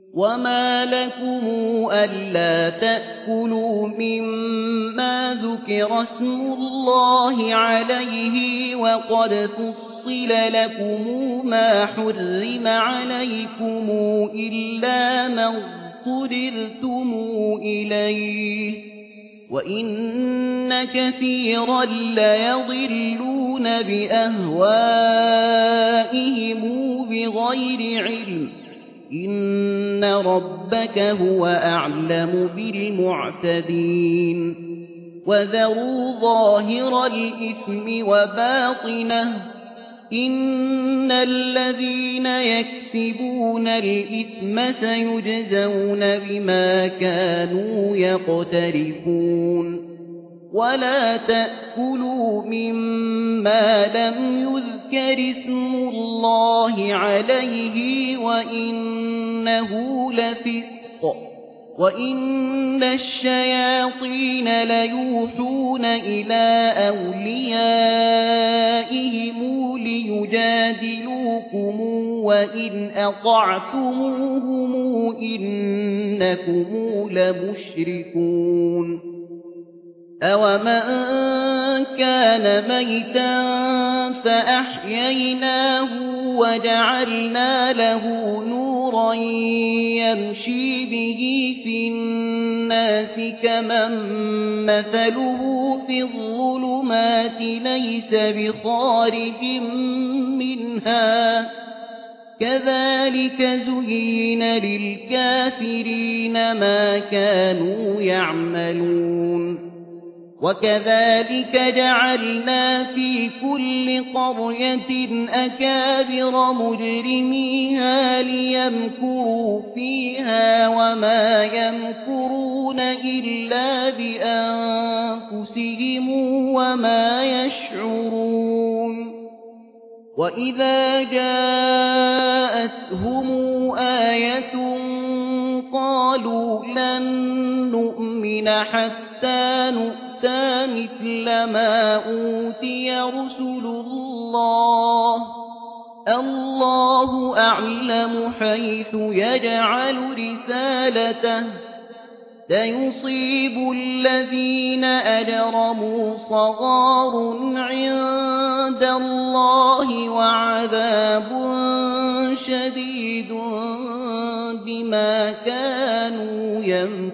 وما لكم ألا تأكلوا مما ذكر اسم الله عليه وقد فصل لكم ما حرم عليكم إلا ما اضطررتم إليه وإن كثيرا ليضلون بأهوائهم بغير علم إن ربك هو أعلم بالمعتدين وذروا ظاهر الإثم وباطنه إن الذين يكسبون الإثم سيجزون بما كانوا يقترفون ولا تأكلوا مما لم يذكر اسم الله عليه وإنه لفسق وإن الشياطين ليوحون إلى أوليائهم ليجادلوكم وإن أطعتموهم إنكم لمشركون أَوَمَنْ كَانَ مَيْتًا فَأَحْيَيْنَاهُ وَجَعَلْنَا لَهُ نُورًا يَمْشِي بِهِ فِي النَّاسِ كَمَنْ مَثَلُهُ فِي الظُّلُمَاتِ لَيْسَ بِخَارِجٍ مِنْهَا كَذَلِكَ زُيِّنَ لِلْكَافِرِينَ مَا كَانُوا يَعْمَلُونَ وَكَذَلِكَ جَعَلْنَا فِي كُلِّ قَرْيَةٍ أَكَابِرَ مُجْرِمِيهَا لِيَمْكُرُوا فِيهَا وَمَا يَمْكُرُونَ إِلَّا بِأَنفُسِهِمْ وَمَا يَشْعُرُونَ وَإِذَا جَاءَتْهُمْ آيَةٌ قَالُوا لَن نُّؤْمِنَ حَتَّىٰ نُؤْتَىٰ مِثْلَ مَا أُوتِيَ رُسُلُ اللَّهِ اللَّهُ أَعْلَمُ حَيْثُ يَجْعَلُ رِسَالَتَهُ سَيُصِيبُ الَّذِينَ أَجْرَمُوا صَغَارٌ عِندَ اللَّهِ وَعَذَابٌ شَدِيدٌ بِمَا كَانُوا يَمْكُرُونَ